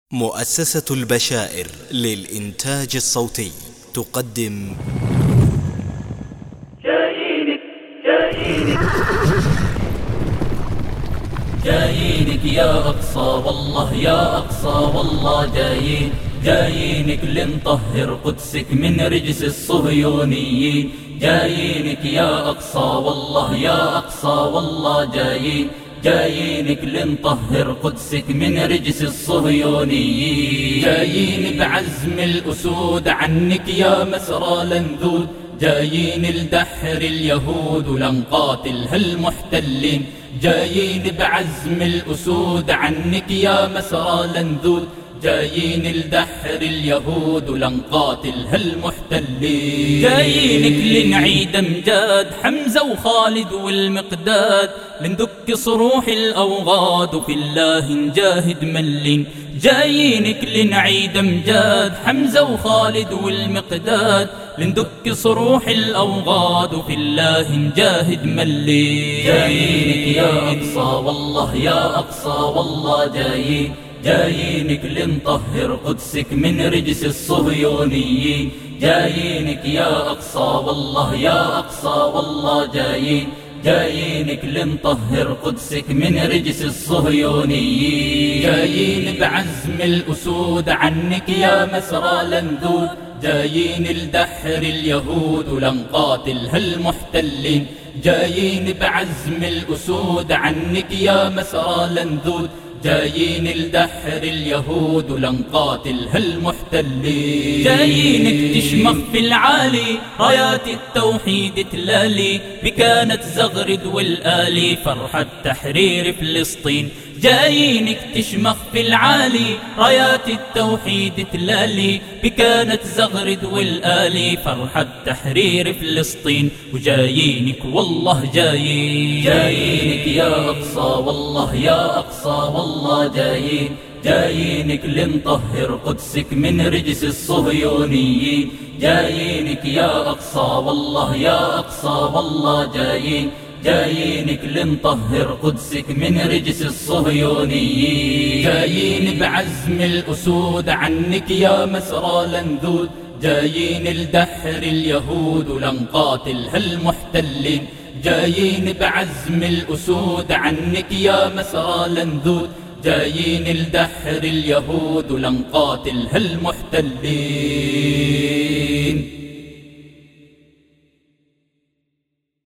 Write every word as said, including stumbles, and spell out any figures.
مؤسسة البشائر للإنتاج الصوتي تقدم جايينك جايينك جايينك يا أقصى والله يا أقصى والله جايين جايينك لنطهر قدسك من رجس الصهيونيين. جايينك يا أقصى والله يا أقصى والله جايين جايينك لنطهر قدسك من رجس الصهيونيين. جايين بعزم الأسود عنك يا مسرى لنذود، جايين لدحر اليهود ولنقاتل هالمحتلين. جايين بعزم الأسود عنك يا مسرى لنذود، جايين لدحر اليهود ولنقاتل هالمحتلين. جايينك لنعيد امجاد حمزة وخالد والمقداد، لندك صروح الأوغاد وفي الله نجاهد ملين. جايينك لنعيد امجاد حمزة وخالد والمقداد، لندك صروح الأوغاد وفي الله نجاهد ملين. جايينك يا أقصى والله يا أقصى والله جايين جايينك لنطهر قدسك من رجس الصهيونيين. جايينك يا أقصى والله يا أقصى والله جايين جايينك لنطهر قدسك من رجس الصهيونيين. جايين بعزم الأسود عنك يا مسرى لنذود، جايين لدحر اليهود ولنقاتل هالمحتلين. جايين بعزم الأسود عنك يا مسرى لنذود، جايين لدحر اليهود ولنقاتل هالمحتلين. جايينك تشمخ في العالي رايات التوحيد تلالي، بكانت زغرد والآلي فرحة تحرير فلسطين. جايينك تشمخ في العالي رايات التوحيد تلالي، بكانت زغرد والآلي فرحة تحرير فلسطين. وجايينك والله جايين جايينك يا أقصى والله يا أقصى والله جايين جايينك لنطهر قدسك من رجس الصهيونيين. جايينك يا أقصى والله يا أقصى والله جايين جايينك لنطهر قدسك من رجس الصهيونيين. جايين بعزم الأسود عنك يا مسرى لنذود، جايين لدحر اليهود ولنقاتل هالمحتلين. جايين بعزم الأسود عنك يا مسرى لنذود، جايين لدحر اليهود ولنقاتل هالمحتلين.